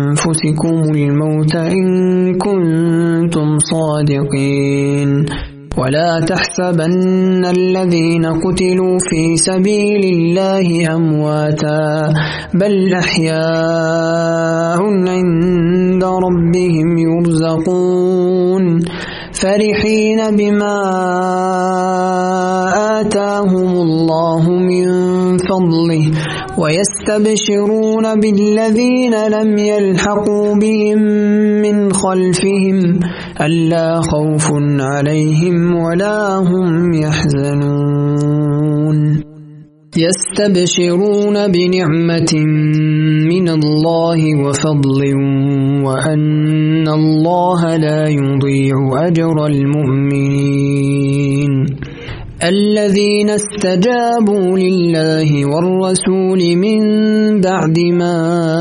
أنفسكم الموت إن كنتم صادقين ولا تحسبن الذين قتلوا في سبيل الله أمواتا بل أحياء عند ربهم يرزقون فرحين بما آتاهم الله من فضله ويستبشرون بالذين لم يلحقوا بهم من خلفهم ألا خوف عليهم ولا هم يحزنون يستبشرون بنعمة من الله وفضل وأن الله لا يضيع أجر المؤمنين الذين استجابوا لله والرسول من بعد ما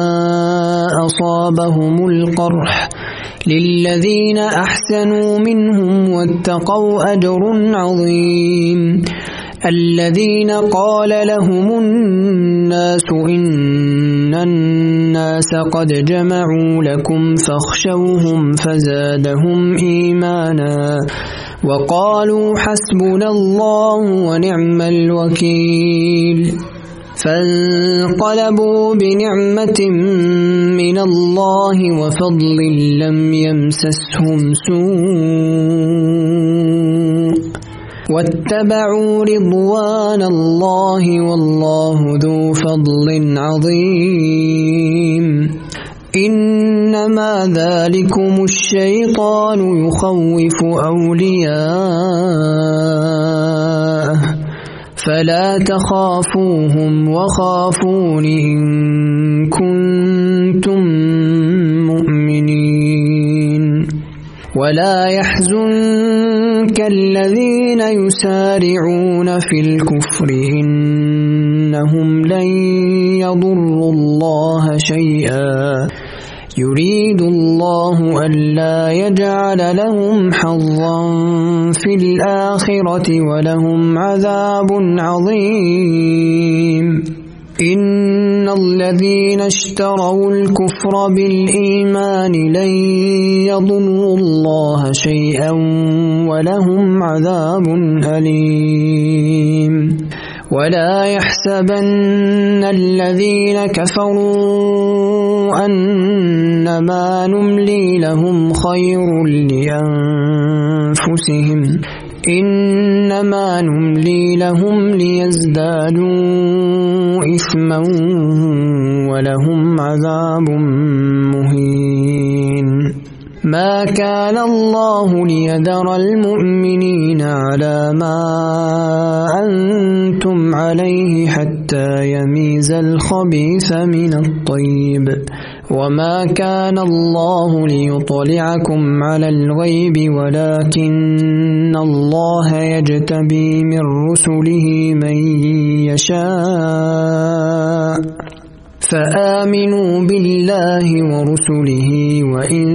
أصابهم القرح للذين أحسنوا منهم واتقوا أجر عظيم الذين قال لهم الناس إن الناس قد جمعوا لكم فاخشوهم فزادهم إيمانا وقالوا حسبنا الله ونعم الوكيل فانقلبوا بنعمة من الله وفضل لم يمسسهم سوء واتبعوا رضوان الله والله ذو فضل عظيم إنما ذلكم الشيطان يخوف أولياءه فلا تخافوهم وخافون إن كنتم مؤمنين ولا يحزنك الذين يسارعون في الكفر إنهم لن يضروا الله شيئا يريد الله ألا يجعل لهم حظا في الآخرة ولهم عذاب عظيم إن الذين اشتروا الكفر بالإيمان لن يضروا الله شيئا ولهم عذاب أليم ولا يحسبن الذين كفروا أنما نملي لهم خير لأنفسهم إنما نملي لهم ليزدادوا إثما ولهم عذاب مهين ما كان الله ليذر المؤمنين على ما أنتم عليه حتى يميز الخبيث من الطيب وما كان الله ليطلعكم على الغيب ولكن الله يجتبي من رسله من يشاء فآمنوا بالله ورسله وإن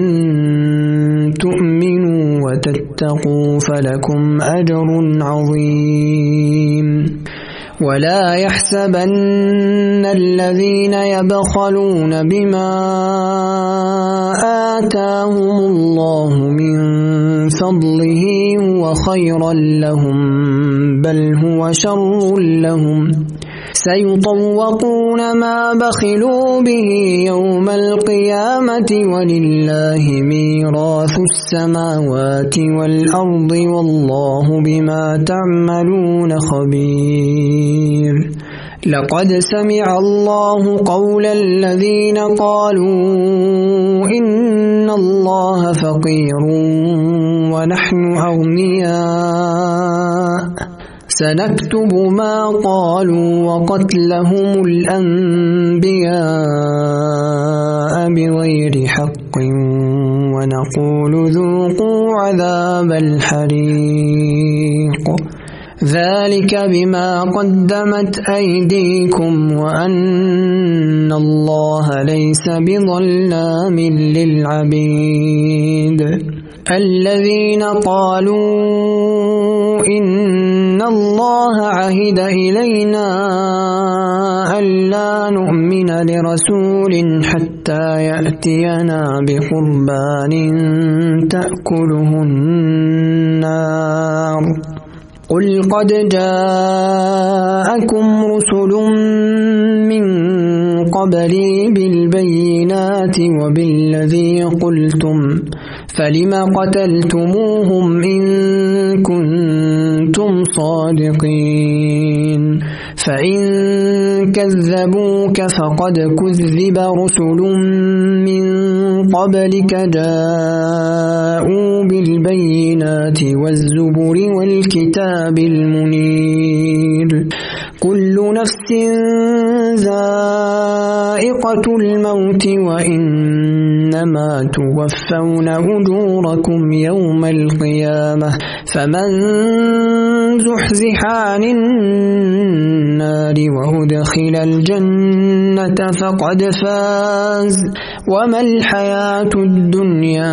تؤمنوا وتتقوا فلكم أجر عظيم ولا يحسبن الذين يبخلون بما آتاهم الله من فضله هو خيرا لهم بل هو شر لهم سيطوقون ما بخلوا به يوم القيامة ولله ميراث السماوات والأرض والله بما تعملون خبير لقد سمع الله قول الذين قالوا إن الله فقير ونحن أغنياء سنكتب ما قالوا وقتلهم الأنبياء بغير حق ونقول ذوقوا عذاب الحريق ذلك بما قدمت أيديكم وأن الله ليس بظلام للعبيد الذين قالوا إن الله عهد إلينا ألا نؤمن لرسول حتى حتى يأتينا بقربان تأكله النار قل قد جاءكم رسل من قبلي بالبينات وبالذي قلتم فلم قتلتموهم إن كنتم صادقين فإن كذبوك فقد كذب رسل من قبلك جاءوا بالبينات والزبر والكتاب المنير كل نفس ذائقة الموت وإنما توفون أجوركم يوم القيامة فمن زحزح عن النار وأدخل الجنة فقد فاز وما الحياة الدنيا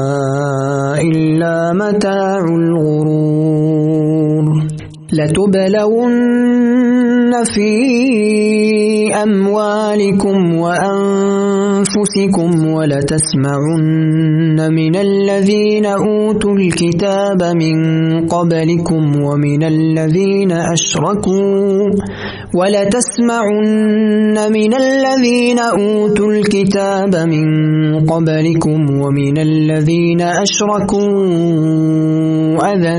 إلا متاع الغرور لتبلون في أموالكم وأنفسكم ولتسمعن من الذين أوتوا الكتاب من قبلكم ومن الذين أشركوا أذى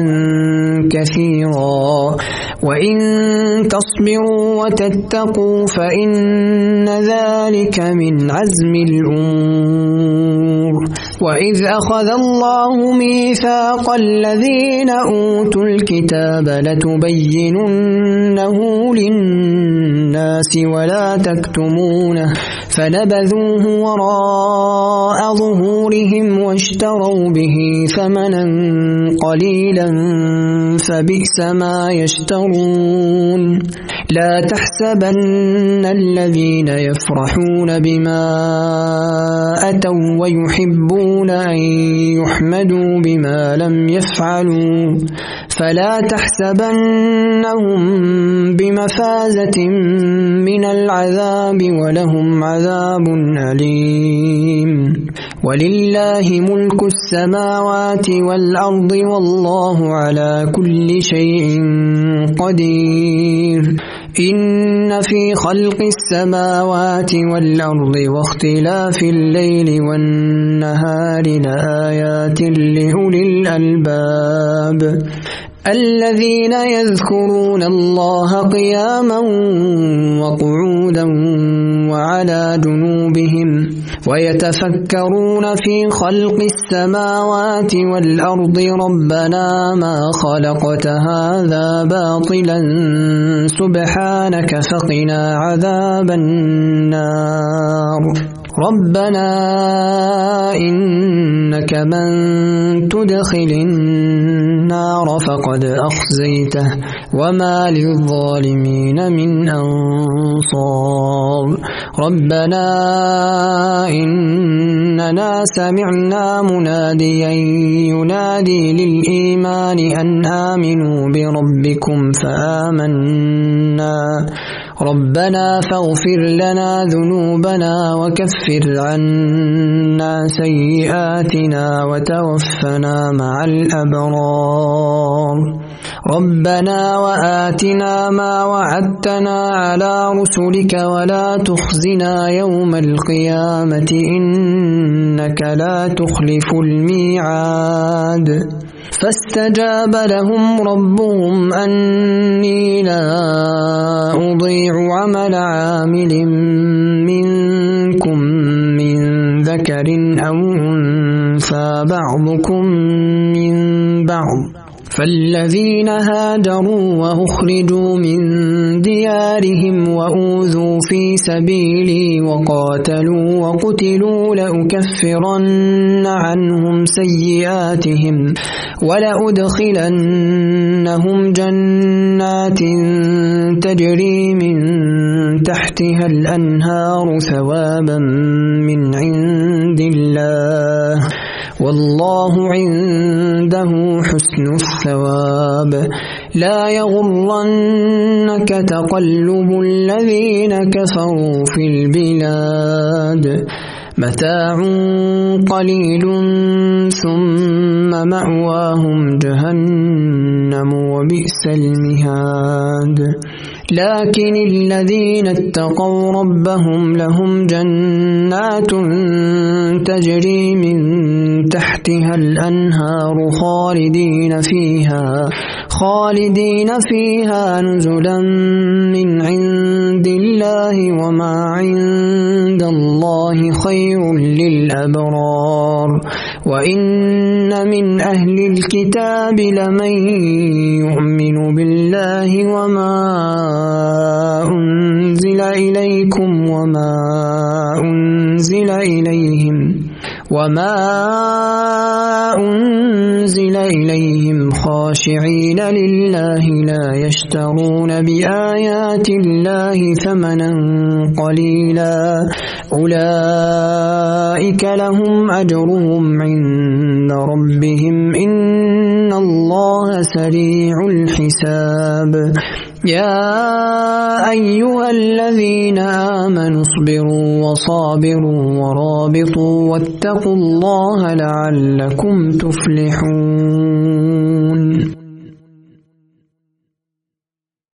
كثيرا وإن تصبروا وتتقوا فإن ذلك من عزم الأمور وإذ أخذ الله ميثاق الذين أوتوا الكتاب لتبيننه للناس ولا تكتمونه فنبذوه وراء ظهورهم واشتروا به ثمنا قليلا فبئس ما يشترون لا تحسبن الذين يفرحون بما أتوا ويحبون أن يحمدوا بما لم يفعلوا فلا تحسبنهم بمفازة من العذاب ولهم عذاب أليم ولله ملك السماوات والأرض والله على كل شيء قدير إن في خلق السماوات والأرض واختلاف الليل والنهار لآيات لأولي الألباب الذين يذكرون الله قياما وقعودا وعلى جنوبهم ويتفكرون في خلق السماوات والأرض ربنا ما خلقت هذا باطلا سبحانك فقنا عذاب النار ربنا إنك من تدخل النار فقد أخزيته وما للظالمين من أنصار ربنا إننا سمعنا مناديا ينادي للإيمان أن آمنوا بربكم فآمنا ربنا فاغفر لنا ذنوبنا وكفر عنا سيئاتنا وتوفنا مع الأبرار ربنا وآتنا ما وعدتنا على رسلك ولا تخزنا يوم القيامة إنك لا تخلف الميعاد فاستجاب لهم ربهم أني لا أضيع عمل عامل منكم من ذكر أو أنثى بعضكم من بعض فالذين هاجروا وأخرجوا من ديارهم وأوذوا في سبيلي وقاتلوا وقتلوا لأكفرن عنهم سيئاتهم ولأدخلنهم جنات تجري من تحتها الأنهار ثوابا من عند الله والله عنده حسن الثواب لا يغرنك تقلب الذين كفروا في البلاد متاع قليل ثم مأواهم جهنم وبئس المهاد لكن الذين اتقوا ربهم لهم جنات تجري من تحتها الأنهار خالدين فيها نزلا من عند الله وما عند الله خير للأبرار وإن من أهل الكتاب لمن يؤمن بالله وما أنزل إليكم وما أنزل إليهم خاشعين لله لا يشترون بآيات الله ثمنا قليلا أولئك لهم أجرهم عند ربهم إن الله سريع الحساب يا أيها الذين آمنوا اصبروا وصابروا ورابطوا واتقوا الله لعلكم تفلحون